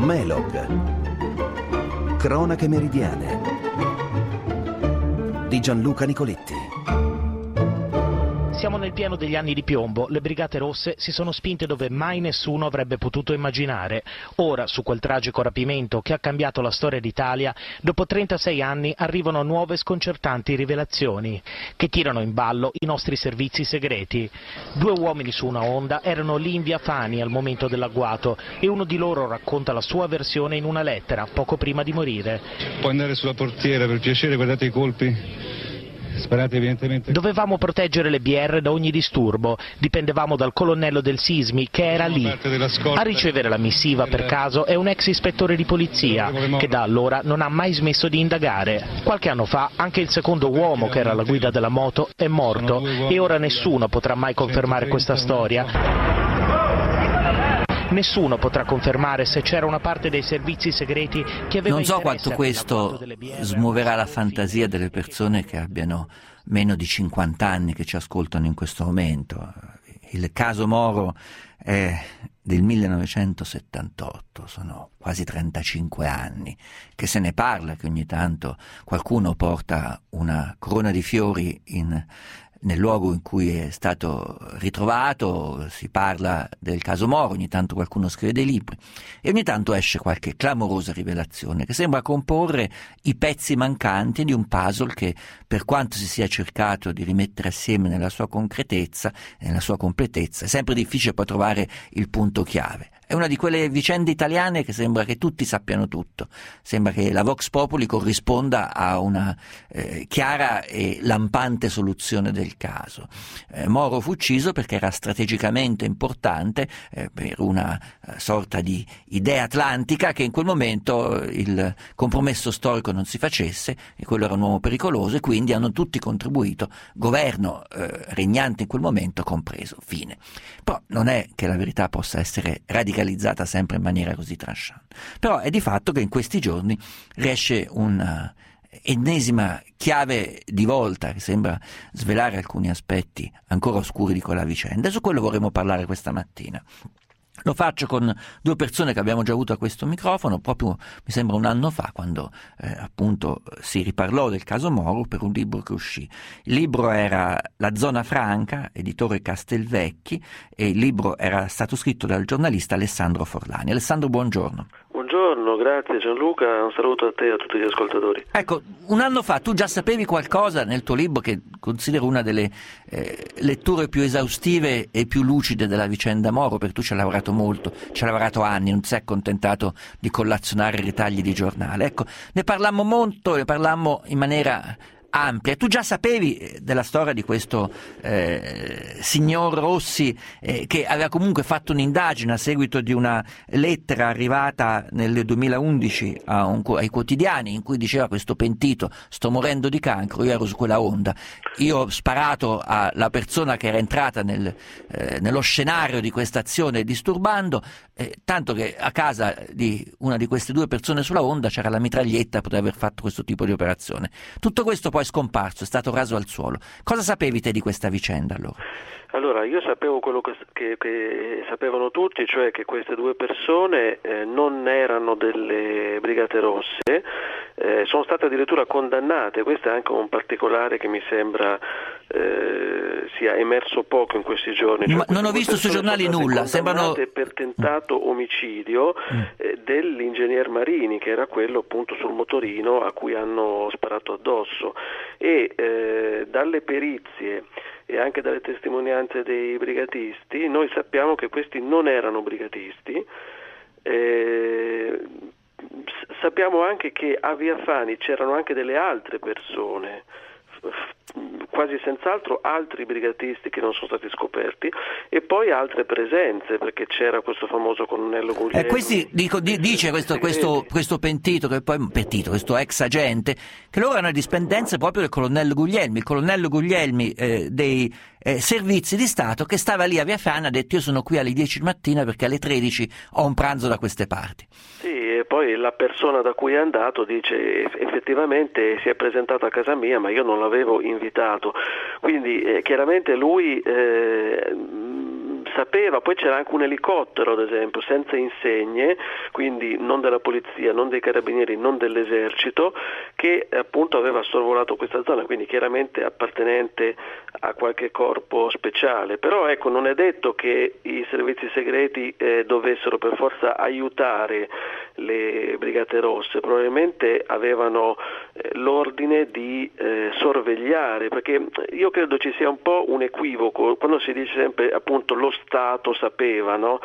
Melog. Cronache meridiane di Gianluca Nicoletti. Siamo nel pieno degli anni di piombo, le Brigate Rosse si sono spinte dove mai nessuno avrebbe potuto immaginare. Ora, su quel tragico rapimento che ha cambiato la storia d'Italia, dopo 36 anni arrivano nuove sconcertanti rivelazioni che tirano in ballo i nostri servizi segreti. 2 uomini su una Honda erano lì in via Fani al momento dell'agguato e uno di loro racconta la sua versione in una lettera poco prima di morire. Può andare sulla portiera, per piacere, guardate i colpi. Sparate evidentemente. Dovevamo proteggere le BR da ogni disturbo, dipendevamo dal colonnello del Sismi che era lì. A ricevere la missiva per caso è un ex ispettore di polizia che da allora non ha mai smesso di indagare. Qualche anno fa anche il secondo uomo che era alla guida della moto è morto e ora nessuno potrà mai confermare questa storia. Nessuno potrà confermare se c'era una parte dei servizi segreti che aveva Non so quanto questo smuoverà la fantasia delle persone che abbiano meno di 50 anni che ci ascoltano in questo momento. Il caso Moro è del 1978, sono quasi 35 anni che se ne parla, che ogni tanto qualcuno porta una corona di fiori nel luogo in cui è stato ritrovato, si parla del caso Moro, ogni tanto qualcuno scrive dei libri e ogni tanto esce qualche clamorosa rivelazione che sembra comporre i pezzi mancanti di un puzzle che, per quanto si sia cercato di rimettere assieme nella sua concretezza e nella sua completezza, è sempre difficile poi trovare il punto chiave. È una di quelle vicende italiane che sembra che tutti sappiano tutto, sembra che la Vox Populi corrisponda a una chiara e lampante soluzione del caso. Moro fu ucciso perché era strategicamente importante per una sorta di idea atlantica che in quel momento il compromesso storico non si facesse e quello era un uomo pericoloso e quindi hanno tutti contribuito, governo regnante in quel momento compreso. Fine. Però non è che la verità possa essere radicalizzata sempre in maniera così tranchant. Però è di fatto che in questi giorni riesce una ennesima chiave di volta che sembra svelare alcuni aspetti ancora oscuri di quella vicenda e su quello vorremmo parlare questa mattina. Lo faccio con 2 persone che abbiamo già avuto a questo microfono proprio, mi sembra, un anno fa, quando appunto si riparlò del caso Moro per un libro che uscì. Il libro era La Zona Franca, editore Castelvecchi, e il libro era stato scritto dal giornalista Alessandro Forlani. Alessandro, buongiorno. Buongiorno, grazie Gianluca, un saluto a te e a tutti gli ascoltatori. Ecco, un anno fa tu già sapevi qualcosa nel tuo libro, che considero una delle letture più esaustive e più lucide della vicenda Moro, perché tu ci hai lavorato molto, ci hai lavorato anni, non ti sei accontentato di collazionare ritagli di giornale. Ecco, ne parlammo molto, ne parlammo in maniera ampia. Tu già sapevi della storia di questo signor Rossi che aveva comunque fatto un'indagine a seguito di una lettera arrivata nel 2011 ai quotidiani in cui diceva: questo pentito, sto morendo di cancro, io ero su quella Honda, io ho sparato alla persona che era entrata nello scenario di questa azione disturbando, tanto che a casa di una di queste 2 persone sulla Honda c'era la mitraglietta, poteva aver fatto questo tipo di operazione. Tutto questo poi è scomparso, è stato raso al suolo. Cosa sapevi te di questa vicenda allora? Allora, io sapevo quello che sapevano tutti, cioè che queste 2 persone non erano delle Brigate Rosse, sono state addirittura condannate. Questo è anche un particolare che mi sembra sia emerso poco in questi giorni. Cioè, non ho visto sui giornali nulla, sembrano per tentato omicidio dell'ingegner Marini, che era quello appunto sul motorino a cui hanno sparato addosso, e dalle perizie e anche dalle testimonianze dei brigatisti noi sappiamo che questi non erano brigatisti. Sappiamo anche che a Via Fani c'erano anche delle altre persone, quasi senz'altro altri brigatisti che non sono stati scoperti, e poi altre presenze, perché c'era questo famoso colonnello Guglielmi. Dice questo pentito, questo ex agente, che loro erano dipendenze proprio del colonnello Guglielmi. Il colonnello Guglielmi dei servizi di Stato, che stava lì a Via Fani, ha detto: io sono qui alle 10 di mattina perché alle 13 ho un pranzo da queste parti. Sì, e poi la persona da cui è andato dice: effettivamente si è presentato a casa mia ma io non l'avevo invitato. Quindi chiaramente lui sapeva vedeva, poi c'era anche un elicottero ad esempio senza insegne, quindi non della polizia, non dei carabinieri, non dell'esercito, che appunto aveva sorvolato questa zona, quindi chiaramente appartenente a qualche corpo speciale. Però ecco, non è detto che i servizi segreti dovessero per forza aiutare le Brigate Rosse, probabilmente avevano l'ordine di sorvegliare, perché io credo ci sia un po' un equivoco quando si dice sempre appunto lo Stato sapeva, no?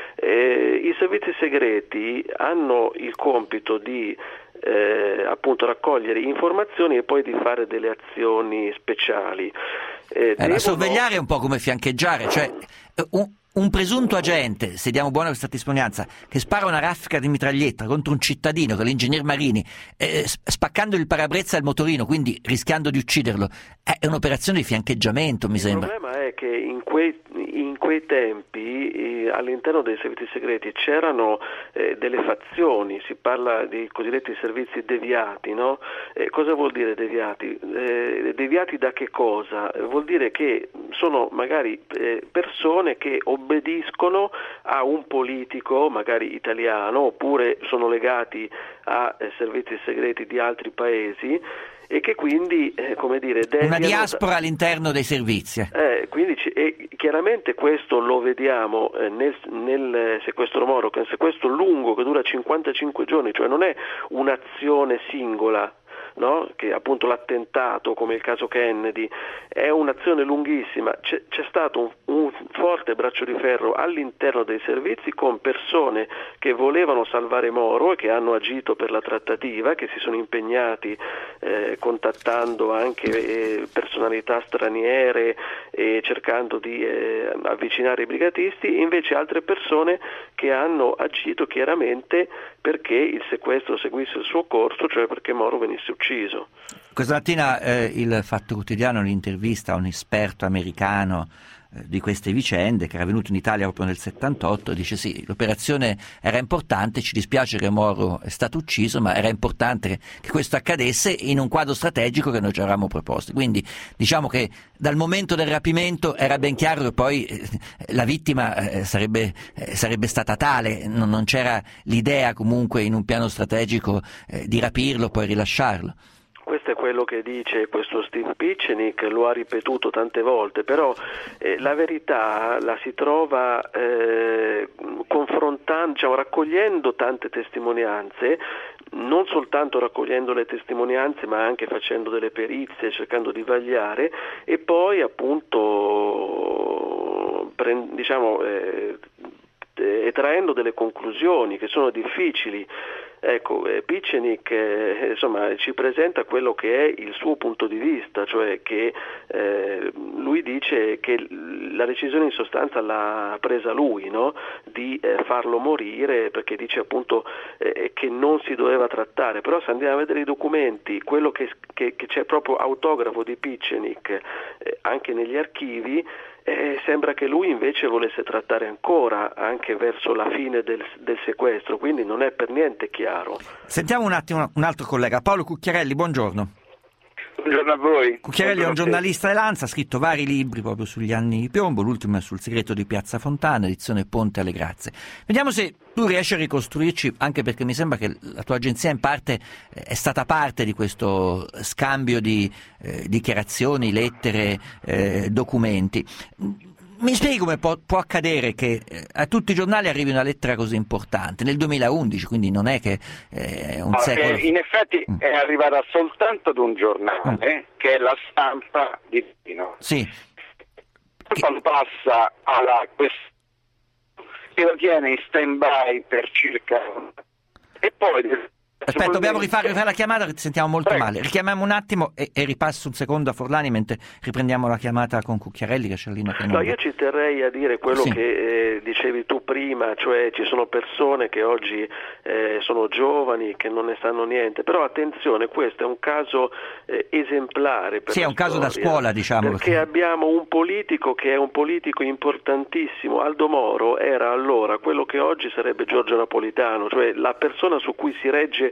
I servizi segreti hanno il compito di appunto raccogliere informazioni e poi di fare delle azioni speciali. Ma sorvegliare è un po' come fiancheggiare, cioè un presunto agente, se diamo buona questa testimonianza, che spara una raffica di mitraglietta contro un cittadino, che è l'ingegner Marini, spaccando il parabrezza al motorino, quindi rischiando di ucciderlo, è un'operazione di fiancheggiamento, mi sembra. Il problema è che in quei tempi all'interno dei servizi segreti c'erano delle fazioni, si parla dei cosiddetti servizi deviati, no? Cosa vuol dire deviati? Deviati da che cosa? Vuol dire che sono magari persone che obbediscono a un politico magari italiano, oppure sono legati a servizi segreti di altri paesi e che quindi come dire una diaspora all'interno dei servizi. Quindi chiaramente questo lo vediamo nel sequestro Moro, che è un sequestro lungo che dura 55 giorni, cioè non è un'azione singola, no? Che appunto l'attentato, come il caso Kennedy, è un'azione lunghissima. C'è stato un forte braccio di ferro all'interno dei servizi con persone che volevano salvare Moro e che hanno agito per la trattativa, che si sono impegnati contattando anche personalità straniere e cercando di avvicinare i brigatisti, invece altre persone che hanno agito chiaramente perché il sequestro seguisse il suo corso, cioè perché Moro venisse ucciso. Questa mattina il Fatto Quotidiano l'intervista a un esperto americano di queste vicende, che era venuto in Italia proprio nel 78, dice sì, l'operazione era importante, ci dispiace che Moro è stato ucciso, ma era importante che questo accadesse in un quadro strategico che noi ci eravamo proposti. Quindi diciamo che dal momento del rapimento era ben chiaro che poi la vittima sarebbe stata tale, non c'era l'idea comunque in un piano strategico di rapirlo poi rilasciarlo. Questo è quello che dice questo Steve Pieczenik, lo ha ripetuto tante volte, però la verità la si trova confrontando, diciamo, raccogliendo tante testimonianze, non soltanto raccogliendo le testimonianze ma anche facendo delle perizie, cercando di vagliare e poi appunto etraendo delle conclusioni che sono difficili. Ecco, Pieczenik insomma ci presenta quello che è il suo punto di vista, cioè che lui dice che la decisione in sostanza l'ha presa lui, no? Di farlo morire, perché dice appunto che non si doveva trattare. Però se andiamo a vedere i documenti, quello che c'è proprio autografo di Pieczenik anche negli archivi, sembra che lui invece volesse trattare ancora anche verso la fine del sequestro, quindi non è per niente chiaro. Sentiamo un attimo un altro collega, Paolo Cucchiarelli, buongiorno. Buongiorno a voi. Cucchiarelli è un giornalista dell'Ansa, ha scritto vari libri proprio sugli anni di piombo, l'ultimo è sul segreto di Piazza Fontana, edizione Ponte alle Grazie. Vediamo se tu riesci a ricostruirci, anche perché mi sembra che la tua agenzia in parte è stata parte di questo scambio di dichiarazioni, lettere, documenti. Mi spieghi come può accadere che a tutti i giornali arrivi una lettera così importante nel 2011, quindi non è che è un secolo. In effetti è arrivata soltanto ad un giornale che è La Stampa di Torino. Sì. Lo passa alla questione che lo tiene in stand-by per circa e poi aspetta, dobbiamo rifare la chiamata che ti sentiamo molto male. Richiamiamo un attimo e ripasso un secondo a Forlani mentre riprendiamo la chiamata con Cucchiarelli, che c'è lì. No, io ci terrei a dire quello che dicevi tu prima, cioè ci sono persone che oggi sono giovani, che non ne sanno niente, però attenzione, questo è un caso esemplare per è un caso da scuola, diciamo. Perché abbiamo un politico che è un politico importantissimo. Aldo Moro era allora quello che oggi sarebbe Giorgio Napolitano, cioè la persona su cui si regge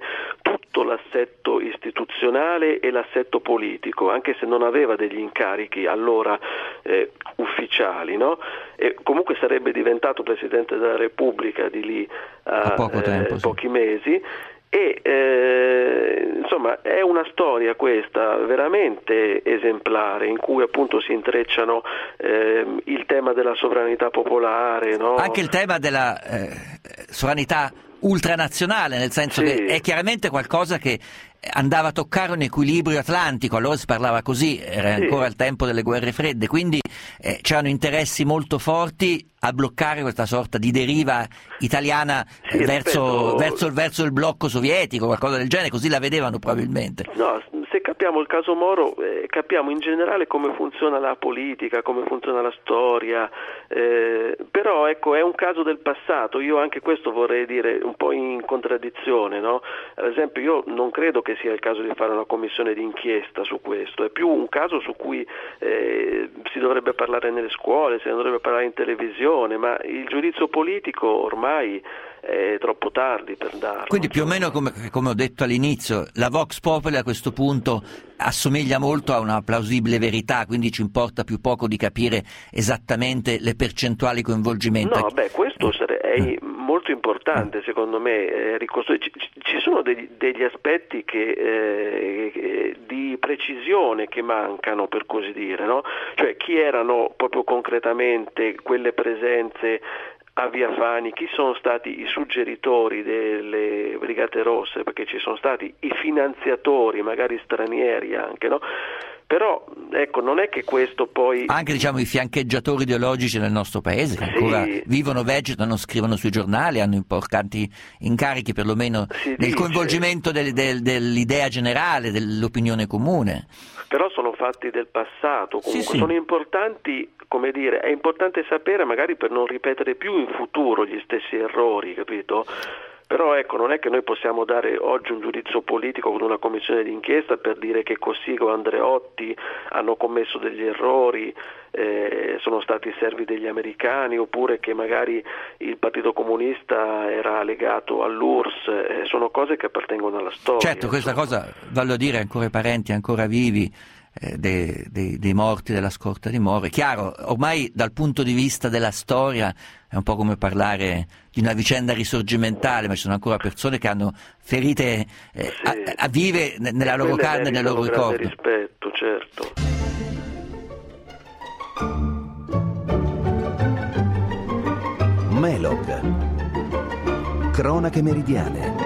tutto l'assetto istituzionale e l'assetto politico, anche se non aveva degli incarichi allora ufficiali, no? E comunque sarebbe diventato Presidente della Repubblica di lì a poco tempo, pochi mesi. E insomma è una storia questa veramente esemplare, in cui appunto si intrecciano il tema della sovranità popolare, no? Anche il tema della sovranità ultranazionale, nel senso che è chiaramente qualcosa che andava a toccare un equilibrio atlantico, allora si parlava così, era ancora il tempo delle guerre fredde, quindi c'erano interessi molto forti a bloccare questa sorta di deriva italiana verso il blocco sovietico, qualcosa del genere, così la vedevano probabilmente. No, se capiamo il caso Moro, capiamo in generale come funziona la politica, come funziona la storia, però ecco, è un caso del passato. Io anche questo vorrei dire un po' in contraddizione, no? Ad esempio, io non credo che sia il caso di fare una commissione d'inchiesta su questo, è più un caso su cui si dovrebbe parlare nelle scuole, se ne dovrebbe parlare in televisione, ma il giudizio politico ormai è troppo tardi per darlo. Quindi più o meno come ho detto all'inizio, la Vox Populi a questo punto assomiglia molto a una plausibile verità, quindi ci importa più poco di capire esattamente le percentuali coinvolgimento. No, questo è molto importante secondo me, ci sono degli aspetti di precisione che mancano, per così dire, no? Cioè chi erano proprio concretamente quelle presenze a Via Fani, chi sono stati i suggeritori delle Brigate Rosse, perché ci sono stati i finanziatori, magari stranieri anche, no? Però ecco, non è che questo poi... Anche i fiancheggiatori ideologici nel nostro paese, che ancora vivono, vegetano, scrivono sui giornali, hanno importanti incarichi perlomeno nel coinvolgimento dell'idea generale, dell'opinione comune. Però sono fatti del passato, comunque sono importanti, come dire, è importante sapere magari per non ripetere più in futuro gli stessi errori, capito? Però ecco, non è che noi possiamo dare oggi un giudizio politico con una commissione d'inchiesta per dire che Cossiga o Andreotti hanno commesso degli errori, sono stati servi degli americani, oppure che magari il Partito Comunista era legato all'URSS, sono cose che appartengono alla storia. Certo, questa cosa, voglio dire, ancora i parenti ancora vivi dei morti della scorta di Moro. È chiaro, ormai dal punto di vista della storia è un po' come parlare di una vicenda risorgimentale, ma ci sono ancora persone che hanno ferite a vive nella loro carne e nel loro ricordo. Rispetto, certo. Melog. Cronache meridiane.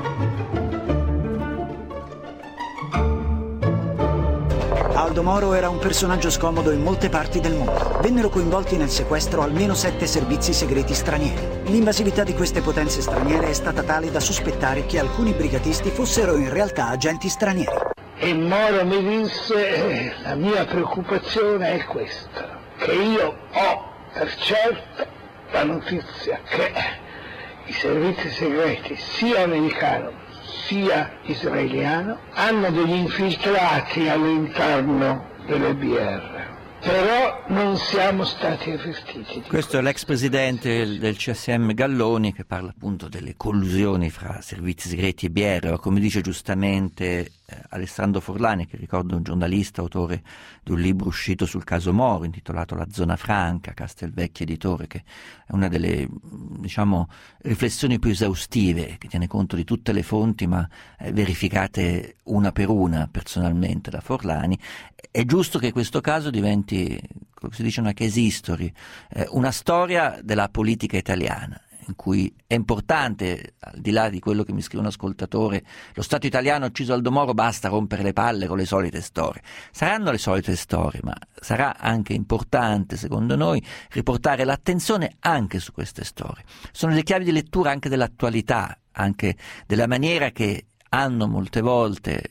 Aldo Moro era un personaggio scomodo in molte parti del mondo. Vennero coinvolti nel sequestro almeno 7 servizi segreti stranieri. L'invasività di queste potenze straniere è stata tale da sospettare che alcuni brigatisti fossero in realtà agenti stranieri. E Moro mi disse: la mia preoccupazione è questa, che io ho per certo la notizia che i servizi segreti sia americano sia israeliano hanno degli infiltrati all'interno delle BR, però non siamo stati avvertiti. Questo è l'ex presidente del CSM Galloni, che parla appunto delle collusioni fra servizi segreti e BR, come dice giustamente Alessandro Forlani, che ricordo un giornalista, autore di un libro uscito sul caso Moro intitolato La Zona Franca, Castelvecchi editore, che è una delle riflessioni più esaustive, che tiene conto di tutte le fonti ma verificate una per una personalmente da Forlani. È giusto che questo caso diventi, come si dice, una case history, una storia della politica italiana, in cui è importante, al di là di quello che mi scrive un ascoltatore, lo Stato italiano ha ucciso Aldo Moro, basta rompere le palle con le solite storie. Saranno le solite storie, ma sarà anche importante, secondo noi, riportare l'attenzione anche su queste storie. Sono le chiavi di lettura anche dell'attualità, anche della maniera che hanno molte volte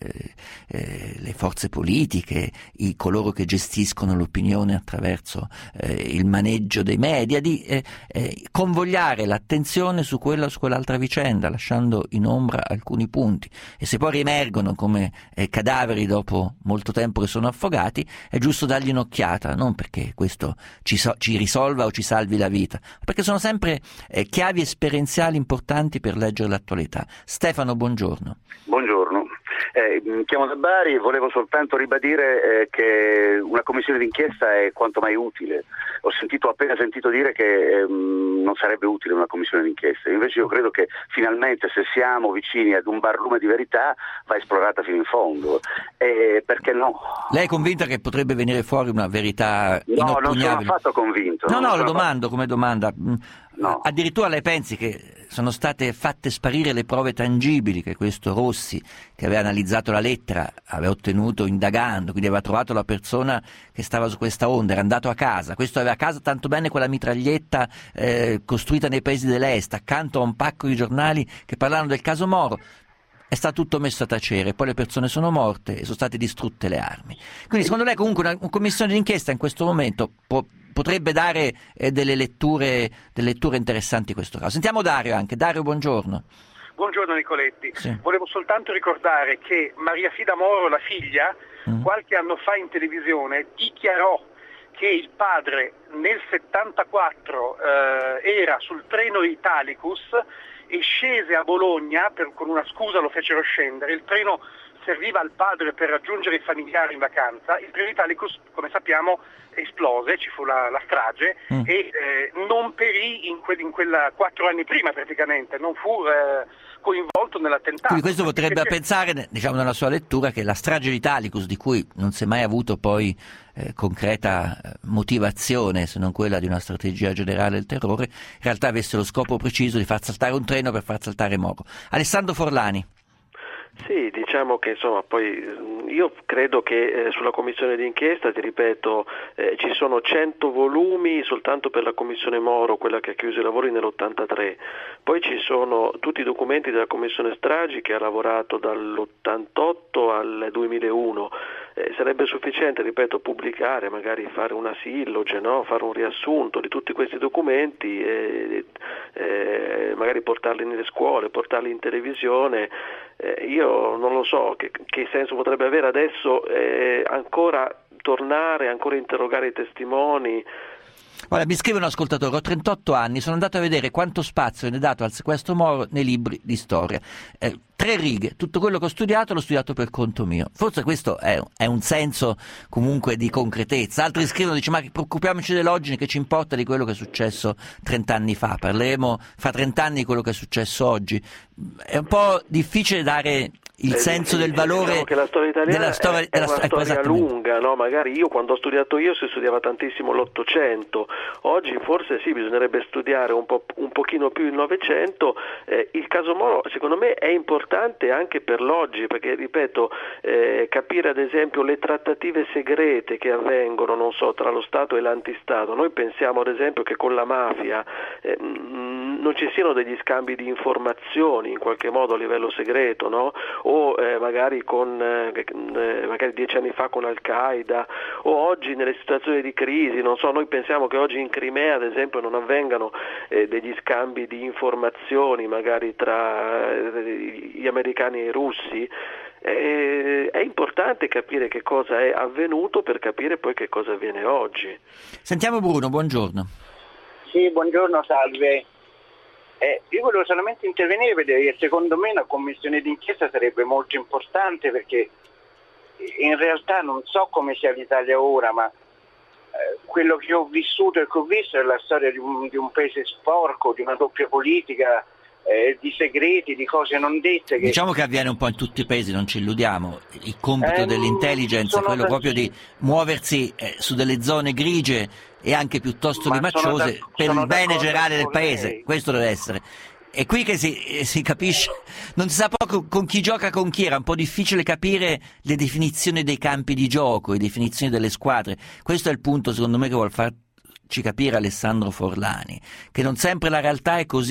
le forze politiche, coloro che gestiscono l'opinione attraverso il maneggio dei media, di convogliare l'attenzione su quella o su quell'altra vicenda, lasciando in ombra alcuni punti. E se poi riemergono come cadaveri dopo molto tempo che sono affogati, è giusto dargli un'occhiata, non perché questo ci risolva o ci salvi la vita, ma perché sono sempre chiavi esperienziali importanti per leggere l'attualità. Stefano, buongiorno. Buongiorno. Chiamo da Bari e volevo soltanto ribadire che una commissione d'inchiesta è quanto mai utile. Ho appena sentito dire che non sarebbe utile una commissione d'inchiesta, invece io credo che finalmente, se siamo vicini ad un barlume di verità, va esplorata fino in fondo. Perché no? Lei è convinta che potrebbe venire fuori una verità inoppugnabile? No, non sono affatto convinto. No, lo domando come domanda. No. Addirittura lei pensi che sono state fatte sparire le prove tangibili che questo Rossi, che aveva analizzato la lettera, aveva ottenuto indagando, quindi aveva trovato la persona che stava su questa onda, era andato a casa, questo aveva a casa tanto bene quella mitraglietta costruita nei paesi dell'est, accanto a un pacco di giornali che parlavano del caso Moro. È stato tutto messo a tacere, poi le persone sono morte e sono state distrutte le armi. Quindi secondo lei comunque una commissione d'inchiesta in questo momento potrebbe dare delle letture interessanti in questo caso. Sentiamo Dario anche. Dario, buongiorno. Buongiorno Nicoletti. Sì. Volevo soltanto ricordare che Maria Fida Moro, la figlia, qualche anno fa in televisione dichiarò che il padre nel 74 era sul treno Italicus e scese a Bologna, con una scusa lo fecero scendere, il treno serviva al padre per raggiungere i familiari in vacanza, il treno Italicus, come sappiamo, esplose, ci fu la strage e non perì in quella 4 anni prima praticamente, non fu coinvolto nell'attentato. Quindi questo potrebbe pensare, diciamo nella sua lettura, che la strage di Italicus, di cui non si è mai avuto poi concreta motivazione, se non quella di una strategia generale del terrore, in realtà avesse lo scopo preciso di far saltare un treno per far saltare Moro. Alessandro Forlani. Sì, diciamo che insomma poi io credo che sulla commissione d'inchiesta, ti ripeto, ci sono 100 volumi soltanto per la commissione Moro, quella che ha chiuso i lavori nell'83, poi ci sono tutti i documenti della commissione Stragi che ha lavorato dall'88 al 2001. Sarebbe sufficiente, ripeto, pubblicare, magari fare una silloge, no? Fare un riassunto di tutti questi documenti e magari portarli nelle scuole, portarli in televisione. Io non lo so che senso potrebbe avere adesso ancora tornare, ancora interrogare i testimoni. Guarda, mi scrive un ascoltatore: ho 38 anni, sono andato a vedere quanto spazio viene dato al sequestro Moro nei libri di storia. 3 righe, tutto quello che ho studiato l'ho studiato per conto mio. Forse questo è un senso comunque di concretezza. Altri scrivono, dice, ma preoccupiamoci dell'oggi, che ci importa di quello che è successo 30 anni fa, parleremo fra 30 anni di quello che è successo oggi. È un po' difficile dare il senso del valore, diciamo che la storia italiana della storia, è una storia lunga, no? Magari quando ho studiato io si studiava tantissimo l'Ottocento, oggi forse sì, bisognerebbe studiare un pochino più il Novecento. Il caso Moro secondo me è importante anche per l'oggi, perché ripeto, capire ad esempio le trattative segrete che avvengono, non so, tra lo Stato e l'antistato. Noi pensiamo ad esempio che con la mafia non ci siano degli scambi di informazioni in qualche modo a livello segreto, no? O magari magari 10 anni fa con Al-Qaeda, o oggi nelle situazioni di crisi, non so, noi pensiamo che oggi in Crimea ad esempio non avvengano degli scambi di informazioni magari tra gli americani e i russi. È importante capire che cosa è avvenuto per capire poi che cosa avviene oggi. Sentiamo Bruno, buongiorno. Sì, buongiorno, salve. Io volevo solamente intervenire perché secondo me una commissione d'inchiesta sarebbe molto importante, perché in realtà non so come sia l'Italia ora, ma quello che ho vissuto e che ho visto è la storia di un paese sporco, di una doppia politica, di segreti, di cose non dette. Diciamo che avviene un po' in tutti i paesi, non ci illudiamo. Il compito dell'intelligence è quello proprio di muoversi su delle zone grigie e anche piuttosto rimacciose per il bene generale del paese. Questo deve essere. È qui che si capisce, non si sa poco con chi gioca con chi, era un po' difficile capire le definizioni dei campi di gioco, le definizioni delle squadre. Questo è il punto secondo me che vuol farci capire Alessandro Forlani, che non sempre la realtà è così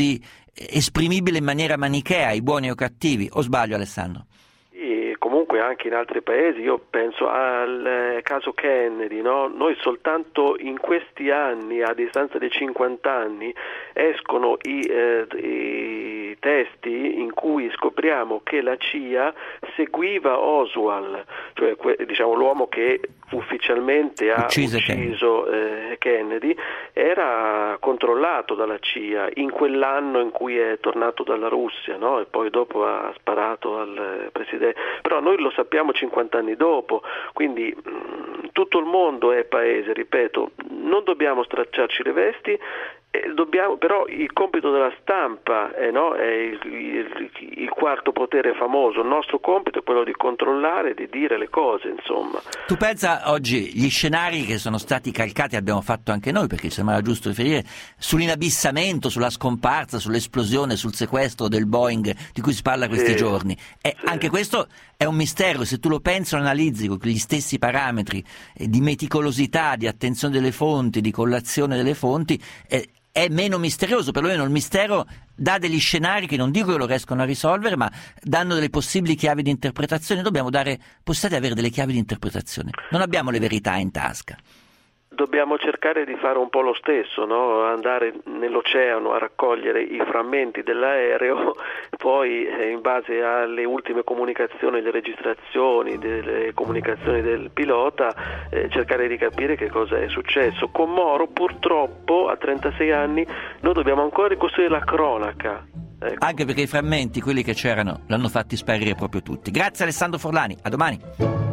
esprimibile in maniera manichea, i buoni o cattivi, o sbaglio Alessandro? Comunque anche in altri paesi, io penso al caso Kennedy, no? Noi soltanto in questi anni, a distanza di 50 anni, escono i testi in cui scopriamo che la CIA seguiva Oswald, cioè diciamo l'uomo che ufficialmente ha ucciso Kennedy, era controllato dalla CIA in quell'anno in cui è tornato dalla Russia, no? E poi dopo ha sparato al presidente. Però noi lo sappiamo 50 anni dopo, quindi tutto il mondo è paese, ripeto, non dobbiamo stracciarci le vesti, però il compito della stampa è il quarto potere famoso. Il nostro compito è quello di controllare, di dire le cose, insomma. Tu pensa oggi gli scenari che sono stati calcati, abbiamo fatto anche noi, perché sembrava giusto riferire, sull'inabissamento, sulla scomparsa, sull'esplosione, sul sequestro del Boeing di cui si parla questi giorni, anche questo è un mistero. Se tu lo pensi, lo analizzi con gli stessi parametri di meticolosità, di attenzione delle fonti, di collazione delle fonti, è meno misterioso. Perlomeno il mistero dà degli scenari che non dico che lo riescono a risolvere, ma danno delle possibili chiavi di interpretazione. Dobbiamo dare possibilità di avere delle chiavi di interpretazione, non abbiamo le verità in tasca. Dobbiamo cercare di fare un po' lo stesso, no? Andare nell'oceano a raccogliere i frammenti dell'aereo, poi in base alle ultime comunicazioni, le registrazioni delle comunicazioni del pilota, cercare di capire che cosa è successo. Con Moro purtroppo a 36 anni noi dobbiamo ancora ricostruire la cronaca. Ecco. Anche perché i frammenti, quelli che c'erano, l'hanno fatti sparire proprio tutti. Grazie Alessandro Forlani, a domani.